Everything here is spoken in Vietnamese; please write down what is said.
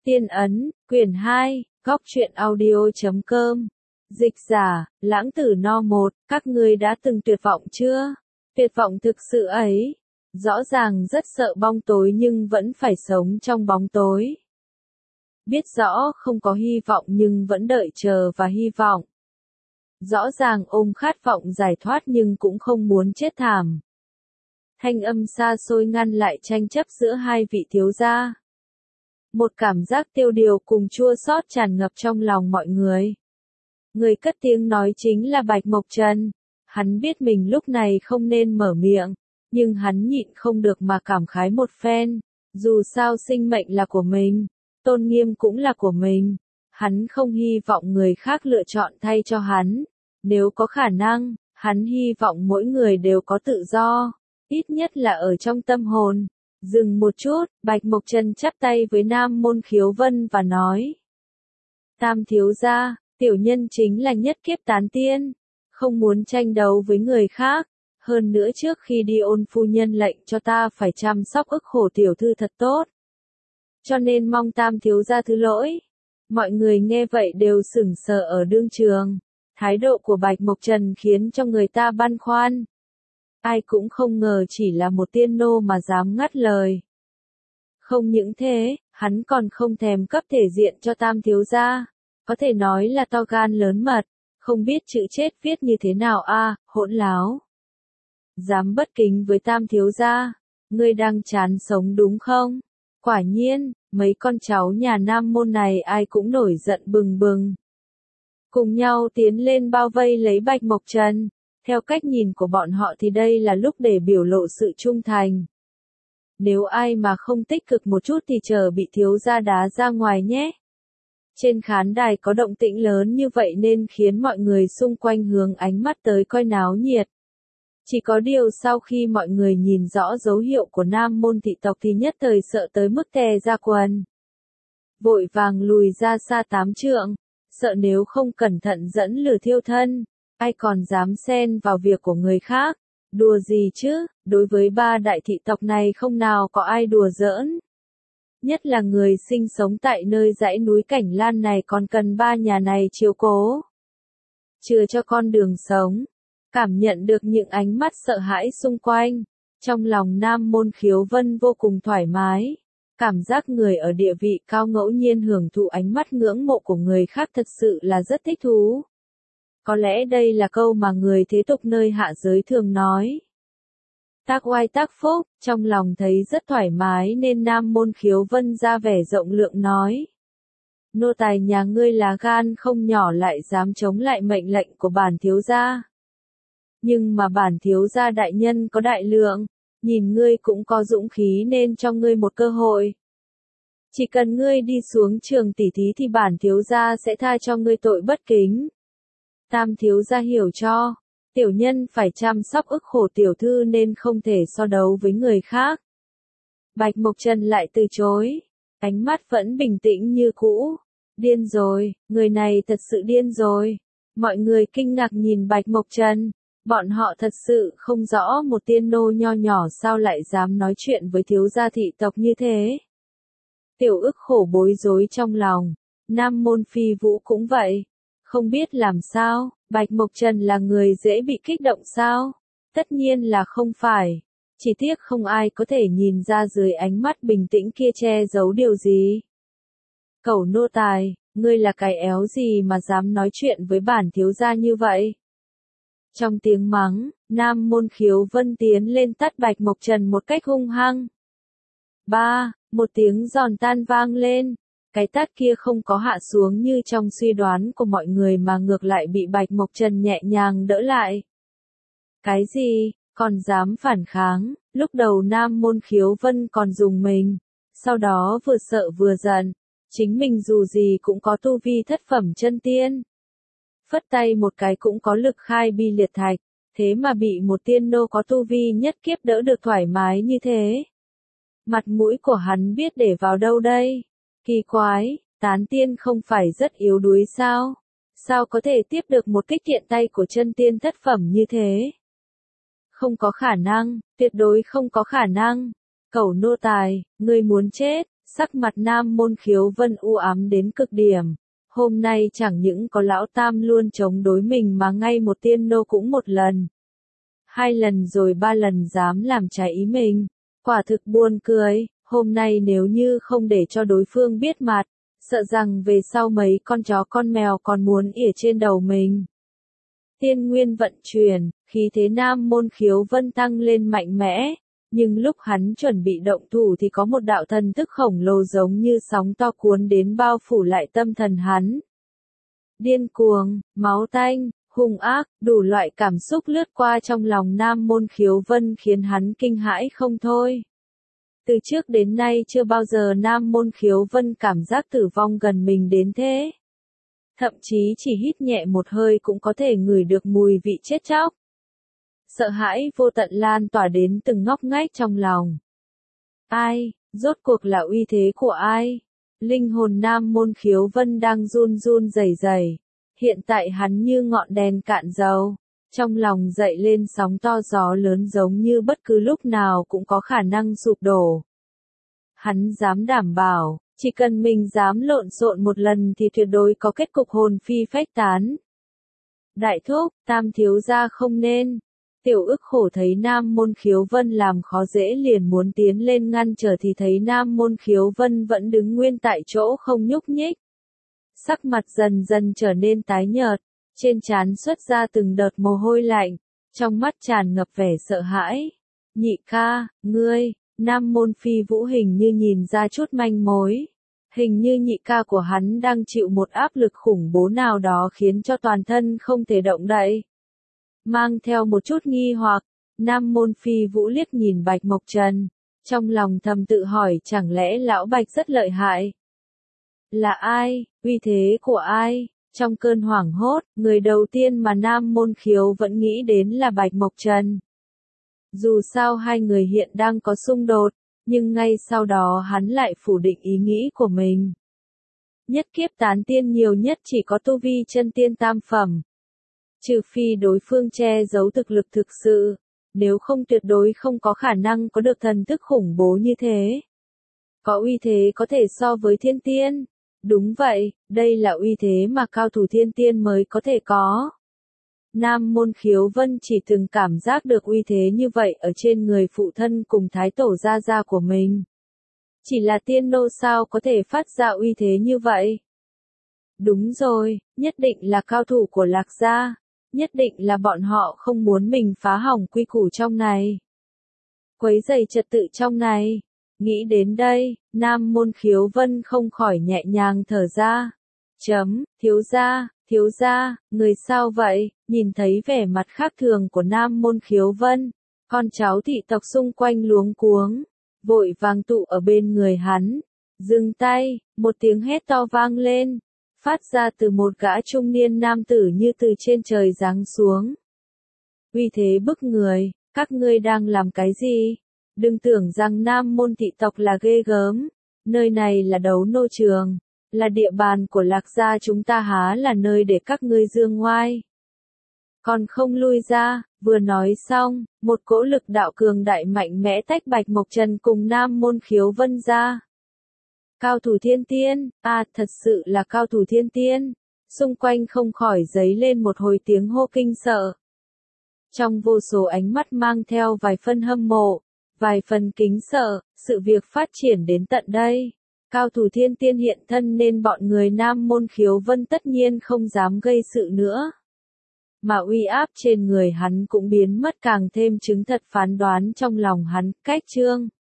Tiên ấn, quyển 2, góc truyện audio.com. Dịch giả, Lãng Tử No 1, các ngươi đã từng tuyệt vọng chưa? Tuyệt vọng thực sự ấy. Rõ ràng rất sợ bóng tối nhưng vẫn phải sống trong bóng tối. Biết rõ không có hy vọng nhưng vẫn đợi chờ và hy vọng. Rõ ràng ôm khát vọng giải thoát nhưng cũng không muốn chết thảm. Thanh âm xa xôi ngăn lại tranh chấp giữa hai vị thiếu gia. Một cảm giác tiêu điều cùng chua xót tràn ngập trong lòng mọi người. Người cất tiếng nói chính là Bạch Mộc Trần. Hắn biết mình lúc này không nên mở miệng, nhưng hắn nhịn không được mà cảm khái một phen. Dù sao sinh mệnh là của mình, tôn nghiêm cũng là của mình. Hắn không hy vọng người khác lựa chọn thay cho hắn. Nếu có khả năng, hắn hy vọng mỗi người đều có tự do, ít nhất là ở trong tâm hồn. Dừng một chút, Bạch Mộc Trần chắp tay với Nam Môn Khiếu Vân và nói. Tam thiếu gia, tiểu nhân chính là nhất kiếp tán tiên, không muốn tranh đấu với người khác. Hơn nữa trước khi đi Ôn phu nhân lệnh cho ta phải chăm sóc ức hổ tiểu thư thật tốt. Cho nên mong tam thiếu gia thứ lỗi. Mọi người nghe vậy đều sững sờ ở đương trường. Thái độ của Bạch Mộc Trần khiến cho người ta băn khoăn. Ai cũng không ngờ chỉ là một tiên nô mà dám ngắt lời. Không những thế, hắn còn không thèm cấp thể diện cho tam thiếu gia. Có thể nói là to gan lớn mật, không biết chữ chết viết như thế nào a, hỗn láo. Dám bất kính với tam thiếu gia, ngươi đang chán sống đúng không? Quả nhiên, mấy con cháu nhà Nam Môn này ai cũng nổi giận bừng bừng. Cùng nhau tiến lên bao vây lấy Bạch Mộc Trần. Theo cách nhìn của bọn họ thì đây là lúc để biểu lộ sự trung thành. Nếu ai mà không tích cực một chút thì chờ bị thiếu gia đá ra ngoài nhé. Trên khán đài có động tĩnh lớn như vậy nên khiến mọi người xung quanh hướng ánh mắt tới coi náo nhiệt. Chỉ có điều sau khi mọi người nhìn rõ dấu hiệu của Nam Môn thị tộc thì nhất thời sợ tới mức tè ra quần. Vội vàng lùi ra xa 8 trượng, sợ nếu không cẩn thận dẫn lửa thiêu thân. Ai còn dám xen vào việc của người khác, đùa gì chứ, đối với ba đại thị tộc này không nào có ai đùa giỡn. Nhất là người sinh sống tại nơi dãy núi Cảnh Lan này còn cần ba nhà này chiếu cố. Chừa cho con đường sống, cảm nhận được những ánh mắt sợ hãi xung quanh, trong lòng Nam Môn Khiếu Vân vô cùng thoải mái. Cảm giác người ở địa vị cao ngẫu nhiên hưởng thụ ánh mắt ngưỡng mộ của người khác thật sự là rất thích thú. Có lẽ đây là câu mà người thế tục nơi hạ giới thường nói. Tác oai tác phúc, trong lòng thấy rất thoải mái nên Nam Môn Khiếu Vân ra vẻ rộng lượng nói. Nô tài nhà ngươi là gan không nhỏ lại dám chống lại mệnh lệnh của bản thiếu gia. Nhưng mà bản thiếu gia đại nhân có đại lượng, nhìn ngươi cũng có dũng khí nên cho ngươi một cơ hội. Chỉ cần ngươi đi xuống trường tỉ thí thì bản thiếu gia sẽ tha cho ngươi tội bất kính. Tam thiếu gia hiểu cho, tiểu nhân phải chăm sóc ức hổ tiểu thư nên không thể so đấu với người khác. Bạch Mộc Trần lại từ chối, ánh mắt vẫn bình tĩnh như cũ. Điên rồi, người này thật sự điên rồi. Mọi người kinh ngạc nhìn Bạch Mộc Trần, bọn họ thật sự không rõ một tiên nô nho nhỏ sao lại dám nói chuyện với thiếu gia thị tộc như thế. Tiểu ức hổ bối rối trong lòng, Nam Môn Phi Vũ cũng vậy. Không biết làm sao, Bạch Mộc Trần là người dễ bị kích động sao? Tất nhiên là không phải. Chỉ tiếc không ai có thể nhìn ra dưới ánh mắt bình tĩnh kia che giấu điều gì. Cẩu nô tài, ngươi là cái éo gì mà dám nói chuyện với bản thiếu gia như vậy? Trong tiếng mắng, Nam Môn Khiếu Vân tiến lên tát Bạch Mộc Trần một cách hung hăng. Một tiếng giòn tan vang lên. Cái tát kia không có hạ xuống như trong suy đoán của mọi người mà ngược lại bị Bạch Mộc Trần nhẹ nhàng đỡ lại. Cái gì, còn dám phản kháng, lúc đầu Nam Môn Khiếu Vân còn dùng mình, sau đó vừa sợ vừa giận, chính mình dù gì cũng có tu vi thất phẩm chân tiên. Phất tay một cái cũng có lực khai bi liệt thạch, thế mà bị một tiên nô có tu vi nhất kiếp đỡ được thoải mái như thế. Mặt mũi của hắn biết để vào đâu đây? Kỳ quái, tán tiên không phải rất yếu đuối sao? Sao có thể tiếp được một kích tiện tay của chân tiên thất phẩm như thế? Không có khả năng, tuyệt đối không có khả năng. Cẩu nô tài, ngươi muốn chết, Sắc mặt Nam Môn Khiếu Vân u ám đến cực điểm. Hôm nay chẳng những có lão tam luôn chống đối mình mà ngay một tiên nô cũng một lần. 2 lần rồi 3 lần dám làm trái ý mình. Quả thực buồn cười, hôm nay nếu như không để cho đối phương biết mặt, sợ rằng về sau mấy con chó con mèo còn muốn ỉa trên đầu mình. Tiên nguyên vận chuyển, khí thế Nam Môn Khiếu Vân tăng lên mạnh mẽ, nhưng lúc hắn chuẩn bị động thủ thì có một đạo thần thức khổng lồ giống như sóng to cuốn đến bao phủ lại tâm thần hắn. Điên cuồng, máu tanh, hung ác, đủ loại cảm xúc lướt qua trong lòng Nam Môn Khiếu Vân khiến hắn kinh hãi không thôi. Từ trước đến nay chưa bao giờ Nam Môn Khiếu Vân cảm giác tử vong gần mình đến thế. Thậm chí chỉ hít nhẹ một hơi cũng có thể ngửi được mùi vị chết chóc. Sợ hãi vô tận lan tỏa đến từng ngóc ngách trong lòng. Ai, rốt cuộc là uy thế của ai? Linh hồn Nam Môn Khiếu Vân đang run run rẩy rẩy. Hiện tại hắn như ngọn đèn cạn dầu. Trong lòng dậy lên sóng to gió lớn giống như bất cứ lúc nào cũng có khả năng sụp đổ. Hắn dám đảm bảo, chỉ cần mình dám lộn xộn một lần thì tuyệt đối có kết cục hồn phi phách tán. Đại thúc, Tam thiếu gia không nên. Tiểu ức khổ thấy Nam Môn Khiếu Vân làm khó dễ liền muốn tiến lên ngăn trở thì thấy Nam Môn Khiếu Vân vẫn đứng nguyên tại chỗ không nhúc nhích. Sắc mặt dần dần trở nên tái nhợt, trên trán xuất ra từng đợt mồ hôi lạnh, trong mắt tràn ngập vẻ sợ hãi. Nhị ca, ngươi, Nam Môn Phi Vũ hình như nhìn ra chút manh mối. Hình như nhị ca của hắn đang chịu một áp lực khủng bố nào đó khiến cho toàn thân không thể động đậy. Mang theo một chút nghi hoặc, Nam Môn Phi Vũ liếc nhìn Bạch Mộc Trần, trong lòng thầm tự hỏi chẳng lẽ lão Bạch rất lợi hại. Là ai, uy thế của ai? Trong cơn hoảng hốt, người đầu tiên mà Nam Môn Khiếu vẫn nghĩ đến là Bạch Mộc Trần. Dù sao hai người hiện đang có xung đột, nhưng ngay sau đó hắn lại phủ định ý nghĩ của mình. Nhất kiếp tán tiên nhiều nhất chỉ có tu vi chân tiên tam phẩm. Trừ phi đối phương che giấu thực lực thực sự, nếu không tuyệt đối không có khả năng có được thần thức khủng bố như thế. Có uy thế có thể so với thiên tiên. Đúng vậy, đây là uy thế mà cao thủ thiên tiên mới có thể có. Nam Môn Khiếu Vân chỉ từng cảm giác được uy thế như vậy ở trên người phụ thân cùng thái tổ gia gia của mình. Chỉ là tiên nô sao có thể phát ra uy thế như vậy? Đúng rồi, nhất định là cao thủ của Lạc gia, nhất định là bọn họ không muốn mình phá hỏng quy củ trong này. Quấy rầy trật tự trong này. Nghĩ đến đây, Nam Môn Khiếu Vân không khỏi nhẹ nhàng thở ra. Thiếu gia, người sao vậy? Nhìn thấy vẻ mặt khác thường của Nam Môn Khiếu Vân, con cháu thị tộc xung quanh luống cuống, vội vàng tụ ở bên người hắn. Dừng tay, một tiếng hét to vang lên, phát ra từ một gã trung niên nam tử như từ trên trời giáng xuống. Uy thế bức người, các ngươi đang làm cái gì? Đừng tưởng rằng Nam Môn thị tộc là ghê gớm, nơi này là đấu nô trường, là địa bàn của Lạc gia chúng ta há là nơi để các ngươi dương ngoai. Còn không lui ra, vừa nói xong, một cỗ lực đạo cường đại mạnh mẽ tách Bạch Mộc Trần cùng Nam Môn Khiếu Vân ra. Cao thủ thiên tiên, thật sự là cao thủ thiên tiên, xung quanh không khỏi dấy lên một hồi tiếng hô kinh sợ. Trong vô số ánh mắt mang theo vài phân hâm mộ, vài phần kính sợ, sự việc phát triển đến tận đây. Cao thủ thiên tiên hiện thân nên bọn người Nam Môn Khiếu Vân tất nhiên không dám gây sự nữa. Mà uy áp trên người hắn cũng biến mất càng thêm chứng thật phán đoán trong lòng hắn, cách chương.